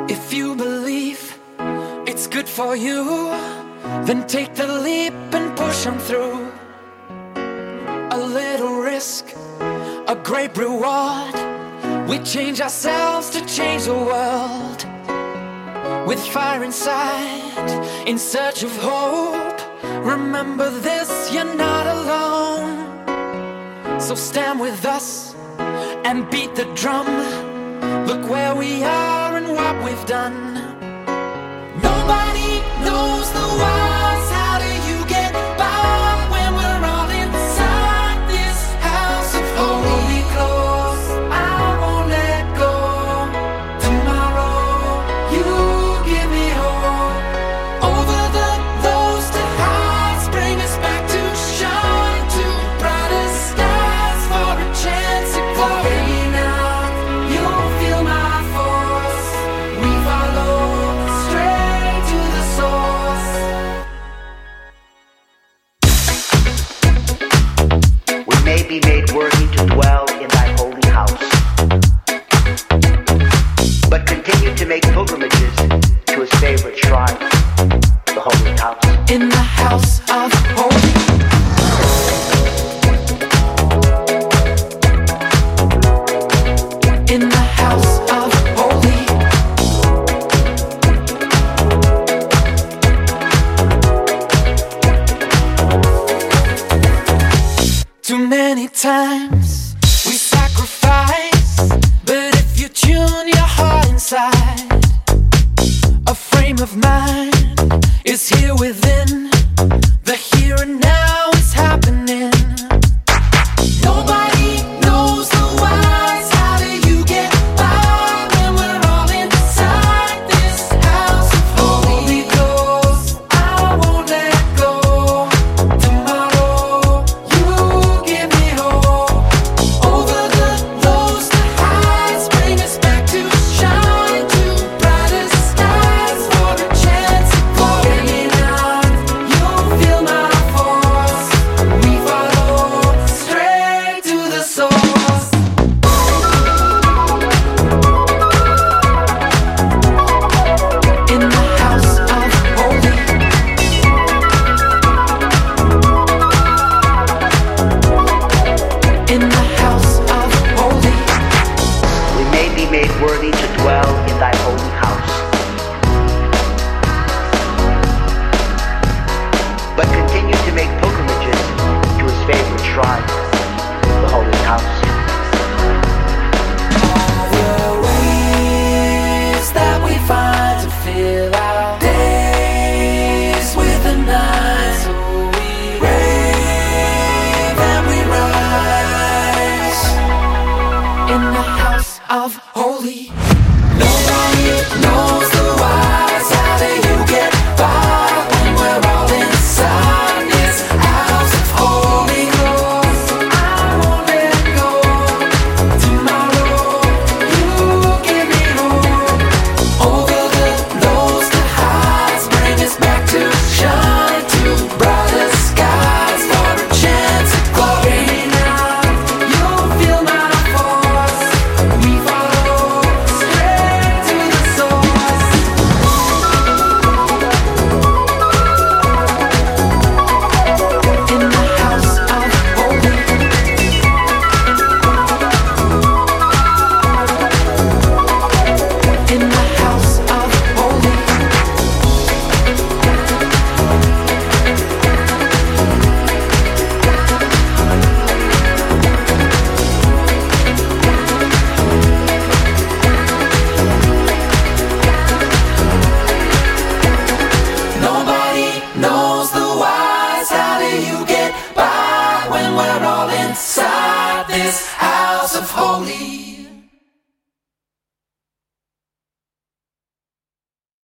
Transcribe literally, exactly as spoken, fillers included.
If you believe it's good for you, then take the leap and push on through. A little risk, a great reward. We change ourselves to change the world. With fire inside, in search of hope. Remember this, you're not alone. So stand with us and beat the drum. Look where we are and what we've done. Nobody knows the whys. How do you get by when we're all inside this house of holy clothes? I won't let go. Tomorrow, you give me hope. Over the lows to highs, bring us back to shine, to brighter skies for a chance at glory. Now you'll feel my force. We follow straight to the source. We may be made worthy to dwell in thy holy house, but continue to make pilgrimages to his favorite shrine, the holy house. In the house of holy. In the house of holy. Too many times we sacrifice, but if you tune your heart inside, a frame of mind is here within. The here and now is happening. Nobody knows the whys. How do you get by when we're all inside this house of holy clothes? I won't let go. Tomorrow, you give me hope. Over the lows to highs, bring us back to shine, to brighter skies for a chance at glory. Now you'll feel my force. We follow straight to the source. In the house of holy. In the house of holy. We may be made worthy to dwell in thy holy house, but continue to make pilgrimages to his favorite shrine, the holy house. All the ways that we find to fill our days with the night, so we rave and we rise in the house of holy. Nobody knows the whys. How do you get by when we're all inside this house of holy clothes? I won't let go. Tomorrow, you give me hope. Over the lows to highs, bring us back to shine, to brighter skies for a chance at glory. Now you'll feel my force. We follow straight to the source. In the house of holy. In the house of holy. Nobody knows the whys. How do you get by when we're all inside this house of holy?